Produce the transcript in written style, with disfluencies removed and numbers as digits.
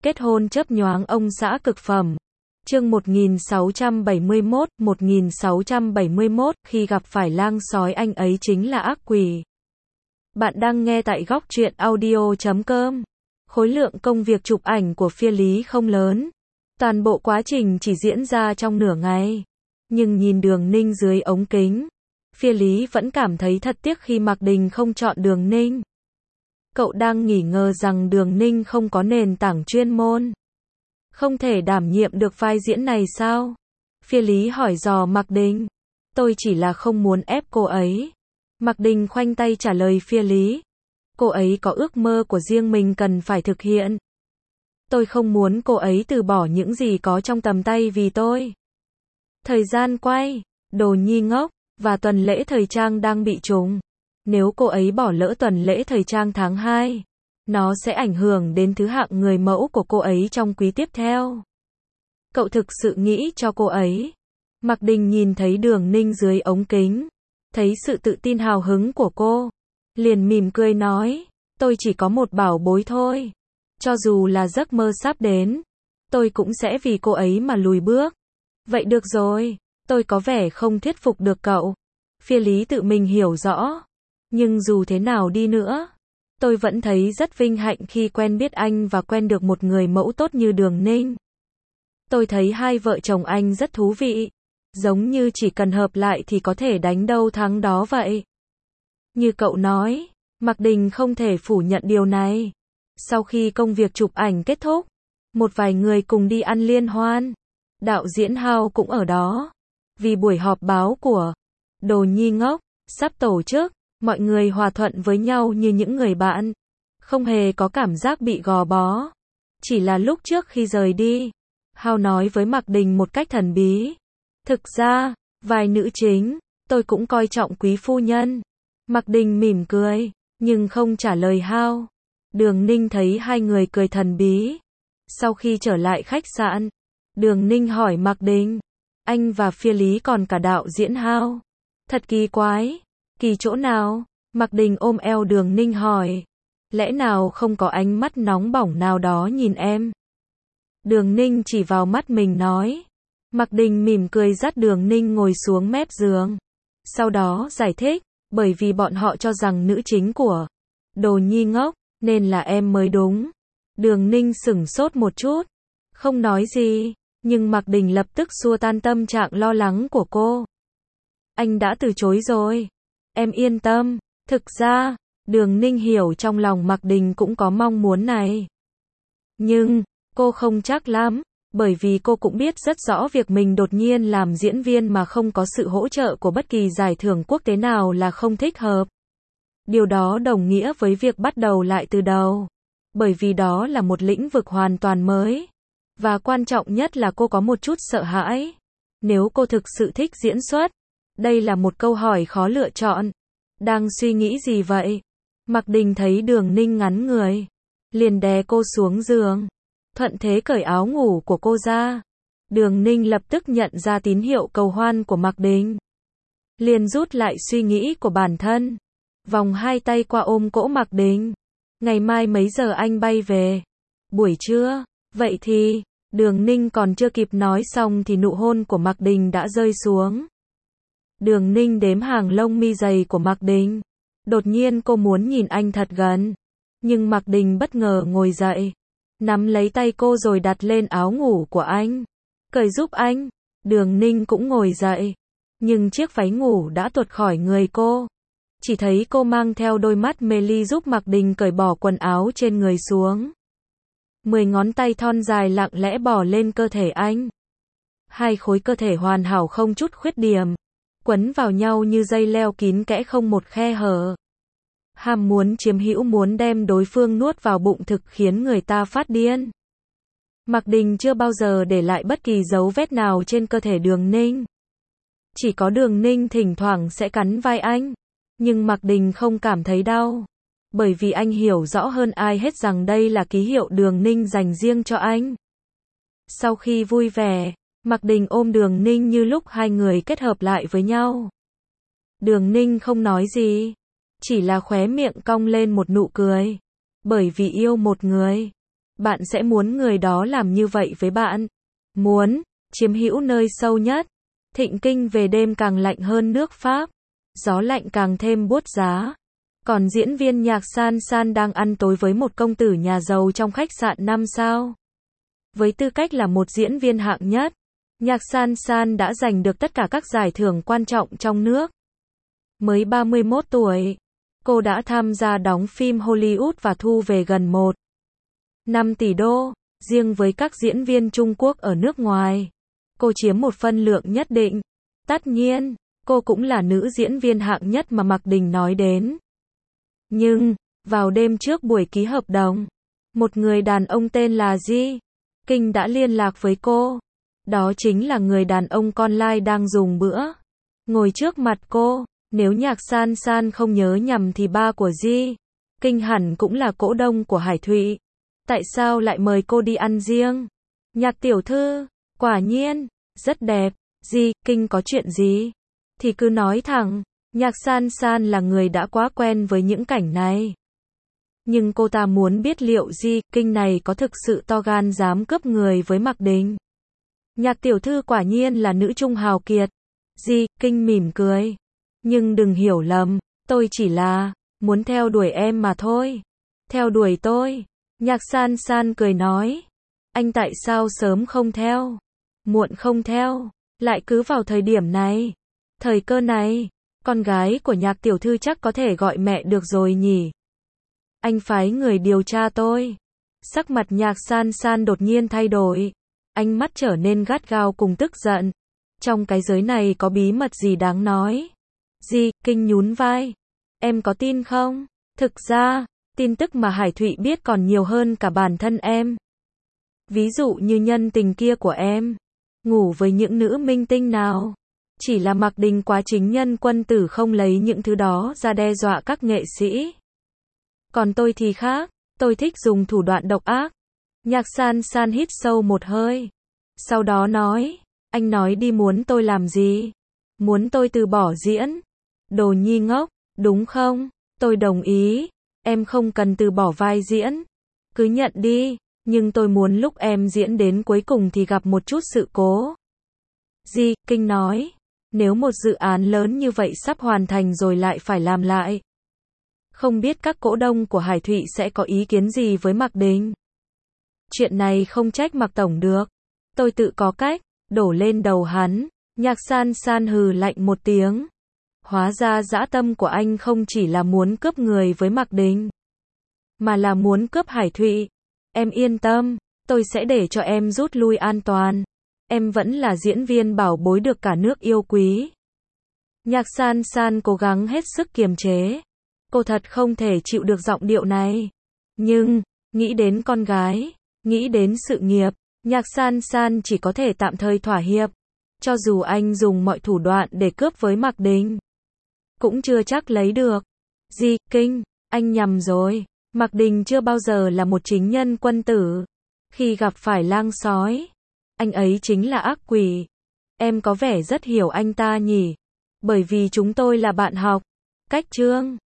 Kết hôn chớp nhoáng ông xã cực phẩm. Chương 1671, khi gặp phải lang sói anh ấy chính là ác quỷ. Bạn đang nghe tại góc truyện audio.com. Khối lượng công việc chụp ảnh của Phia Lý không lớn. Toàn bộ quá trình chỉ diễn ra trong nửa ngày. Nhưng nhìn Đường Ninh dưới ống kính, Phia Lý vẫn cảm thấy thật tiếc khi Mạc Đình không chọn Đường Ninh. Cậu đang nghi ngờ rằng Đường Ninh không có nền tảng chuyên môn, không thể đảm nhiệm được vai diễn này sao? Phia Lý hỏi dò Mạc Đình. Tôi chỉ là không muốn ép cô ấy. Mạc Đình khoanh tay trả lời Phia Lý. Cô ấy có ước mơ của riêng mình cần phải thực hiện. Tôi không muốn cô ấy từ bỏ những gì có trong tầm tay vì tôi. Thời gian quay, Đồ Nhi ngốc, và tuần lễ thời trang đang bị trùng. Nếu cô ấy bỏ lỡ tuần lễ thời trang tháng 2, nó sẽ ảnh hưởng đến thứ hạng người mẫu của cô ấy trong quý tiếp theo. Cậu thực sự nghĩ cho cô ấy. Mạc Đình nhìn thấy Đường Ninh dưới ống kính, thấy sự tự tin hào hứng của cô, liền mỉm cười nói, tôi chỉ có một bảo bối thôi. Cho dù là giấc mơ sắp đến, tôi cũng sẽ vì cô ấy mà lùi bước. Vậy được rồi, tôi có vẻ không thuyết phục được cậu. Phia Lý tự mình hiểu rõ. Nhưng dù thế nào đi nữa, tôi vẫn thấy rất vinh hạnh khi quen biết anh và quen được một người mẫu tốt như Đường Ninh. Tôi thấy hai vợ chồng anh rất thú vị. Giống như chỉ cần hợp lại thì có thể đánh đâu thắng đó vậy. Như cậu nói, Mạc Đình không thể phủ nhận điều này. Sau khi công việc chụp ảnh kết thúc, một vài người cùng đi ăn liên hoan. Đạo diễn Hao cũng ở đó. Vì buổi họp báo của Đồ Nhi ngốc sắp tổ chức, mọi người hòa thuận với nhau như những người bạn. Không hề có cảm giác bị gò bó. Chỉ là lúc trước khi rời đi, Hao nói với Mạc Đình một cách thần bí. Thực ra, vài nữ chính, tôi cũng coi trọng quý phu nhân. Mạc Đình mỉm cười, nhưng không trả lời Hao. Đường Ninh thấy hai người cười thần bí. Sau khi trở lại khách sạn, Đường Ninh hỏi Mạc Đình, anh và Phia Lý còn cả đạo diễn Hao. Thật kỳ quái. Kỳ chỗ nào? Mạc Đình ôm eo Đường Ninh hỏi. Lẽ nào không có ánh mắt nóng bỏng nào đó nhìn em? Đường Ninh chỉ vào mắt mình nói. Mạc Đình mỉm cười dắt Đường Ninh ngồi xuống mép giường. Sau đó giải thích, bởi vì bọn họ cho rằng nữ chính của Đồ Nhi ngốc, nên là em mới đúng. Đường Ninh sửng sốt một chút, không nói gì, nhưng Mạc Đình lập tức xua tan tâm trạng lo lắng của cô. Anh đã từ chối rồi. Em yên tâm. Thực ra, Đường Ninh hiểu trong lòng Mạc Đình cũng có mong muốn này. Nhưng, cô không chắc lắm, bởi vì cô cũng biết rất rõ việc mình đột nhiên làm diễn viên mà không có sự hỗ trợ của bất kỳ giải thưởng quốc tế nào là không thích hợp. Điều đó đồng nghĩa với việc bắt đầu lại từ đầu. Bởi vì đó là một lĩnh vực hoàn toàn mới. Và quan trọng nhất là cô có một chút sợ hãi. Nếu cô thực sự thích diễn xuất, đây là một câu hỏi khó lựa chọn. Đang suy nghĩ gì vậy? Mạc Đình thấy Đường Ninh ngắn người, liền đè cô xuống giường, thuận thế cởi áo ngủ của cô ra. Đường Ninh lập tức nhận ra tín hiệu cầu hoan của Mạc Đình, liền rút lại suy nghĩ của bản thân, vòng hai tay qua ôm cỗ Mạc Đình. Ngày mai mấy giờ anh bay về? Buổi trưa. Vậy thì, Đường Ninh còn chưa kịp nói xong thì nụ hôn của Mạc Đình đã rơi xuống. Đường Ninh đếm hàng lông mi dày của Mạc Đình. Đột nhiên cô muốn nhìn anh thật gần. Nhưng Mạc Đình bất ngờ ngồi dậy, nắm lấy tay cô rồi đặt lên áo ngủ của anh. Cởi giúp anh. Đường Ninh cũng ngồi dậy. Nhưng chiếc váy ngủ đã tuột khỏi người cô. Chỉ thấy cô mang theo đôi mắt mê ly giúp Mạc Đình cởi bỏ quần áo trên người xuống. 10 ngón tay thon dài lặng lẽ bỏ lên cơ thể anh. Hai khối cơ thể hoàn hảo không chút khuyết điểm, quấn vào nhau như dây leo kín kẽ không một khe hở. Ham muốn chiếm hữu, muốn đem đối phương nuốt vào bụng thực khiến người ta phát điên. Mạc Đình chưa bao giờ để lại bất kỳ dấu vết nào trên cơ thể Đường Ninh. Chỉ có Đường Ninh thỉnh thoảng sẽ cắn vai anh. Nhưng Mạc Đình không cảm thấy đau. Bởi vì anh hiểu rõ hơn ai hết rằng đây là ký hiệu Đường Ninh dành riêng cho anh. Sau khi vui vẻ, Mạc Đình ôm Đường Ninh như lúc hai người kết hợp lại với nhau. Đường Ninh không nói gì, chỉ là khóe miệng cong lên một nụ cười. Bởi vì yêu một người, Bạn sẽ muốn người đó làm như vậy với bạn. Muốn chiếm hữu nơi sâu nhất. Thịnh kinh về đêm càng lạnh hơn nước Pháp. Gió lạnh càng thêm buốt giá. Còn diễn viên nhạc San San đang ăn tối với một công tử nhà giàu trong khách sạn 5 sao. Với tư cách là một diễn viên hạng nhất, nhạc San San đã giành được tất cả các giải thưởng quan trọng trong nước. Mới 31 tuổi, cô đã tham gia đóng phim Hollywood và thu về gần 1,5 tỷ đô. Riêng với các diễn viên Trung Quốc ở nước ngoài, cô chiếm một phân lượng nhất định. Tất nhiên, cô cũng là nữ diễn viên hạng nhất mà Mạc Đình nói đến. Nhưng, vào đêm trước buổi ký hợp đồng, một người đàn ông tên là Ji Kinh đã liên lạc với cô. Đó chính là người đàn ông con lai đang dùng bữa ngồi trước mặt cô. Nếu nhạc San San không nhớ nhầm thì ba của Ji Kinh hẳn cũng là cổ đông của Hải Thụy. Tại sao lại mời cô đi ăn riêng? Nhạc tiểu thư, quả nhiên, rất đẹp. Ji Kinh có chuyện gì? Thì cứ nói thẳng. Nhạc San San là người đã quá quen với những cảnh này. Nhưng cô ta muốn biết liệu Ji Kinh này có thực sự to gan dám cướp người với Mạc Đình. Nhạc tiểu thư quả nhiên là nữ trung hào kiệt. Ji Kinh mỉm cười. Nhưng đừng hiểu lầm, tôi chỉ là muốn theo đuổi em mà thôi. Theo đuổi tôi. Nhạc San San cười nói. Anh tại sao sớm không theo? Muộn không theo? Lại cứ vào thời điểm này? Thời cơ này? Con gái của nhạc tiểu thư chắc có thể gọi mẹ được rồi nhỉ? Anh phái người điều tra tôi. Sắc mặt nhạc San San đột nhiên thay đổi. Ánh mắt trở nên gắt gao cùng tức giận. Trong cái giới này có bí mật gì đáng nói? Ji Kinh nhún vai. Em có tin không? Thực ra, tin tức mà Hải Thụy biết còn nhiều hơn cả bản thân em. Ví dụ như nhân tình kia của em. Ngủ với những nữ minh tinh nào? Chỉ là Mạc Đình quá chính nhân quân tử không lấy những thứ đó ra đe dọa các nghệ sĩ. Còn tôi thì khác, tôi thích dùng thủ đoạn độc ác. Nhạc San San hít sâu một hơi. Sau đó nói, anh nói đi muốn tôi làm gì? Muốn tôi từ bỏ diễn? Đồ nhi ngốc, đúng không? Tôi đồng ý, em không cần từ bỏ vai diễn. Cứ nhận đi, nhưng tôi muốn lúc em diễn đến cuối cùng thì gặp một chút sự cố. Ji Kinh nói, nếu một dự án lớn như vậy sắp hoàn thành rồi lại phải làm lại. Không biết các cổ đông của Hải Thụy sẽ có ý kiến gì với Mạc Đình. Chuyện này không trách Mạc Tổng được. Tôi tự có cách, đổ lên đầu hắn. Nhạc San San hừ lạnh một tiếng. Hóa ra dã tâm của anh không chỉ là muốn cướp người với Mạc Đình, mà là muốn cướp Hải Thụy. Em yên tâm, tôi sẽ để cho em rút lui an toàn. Em vẫn là diễn viên bảo bối được cả nước yêu quý. Nhạc San San cố gắng hết sức kiềm chế. Cô thật không thể chịu được giọng điệu này. Nhưng, nghĩ đến con gái, nghĩ đến sự nghiệp, nhạc San San chỉ có thể tạm thời thỏa hiệp. Cho dù anh dùng mọi thủ đoạn để cướp với Mạc Đình, cũng chưa chắc lấy được. Ji Kinh, anh nhầm rồi. Mạc Đình chưa bao giờ là một chính nhân quân tử. Khi gặp phải lang sói, anh ấy chính là ác quỷ. Em có vẻ rất hiểu anh ta nhỉ? Bởi vì chúng tôi là bạn học. Cách chương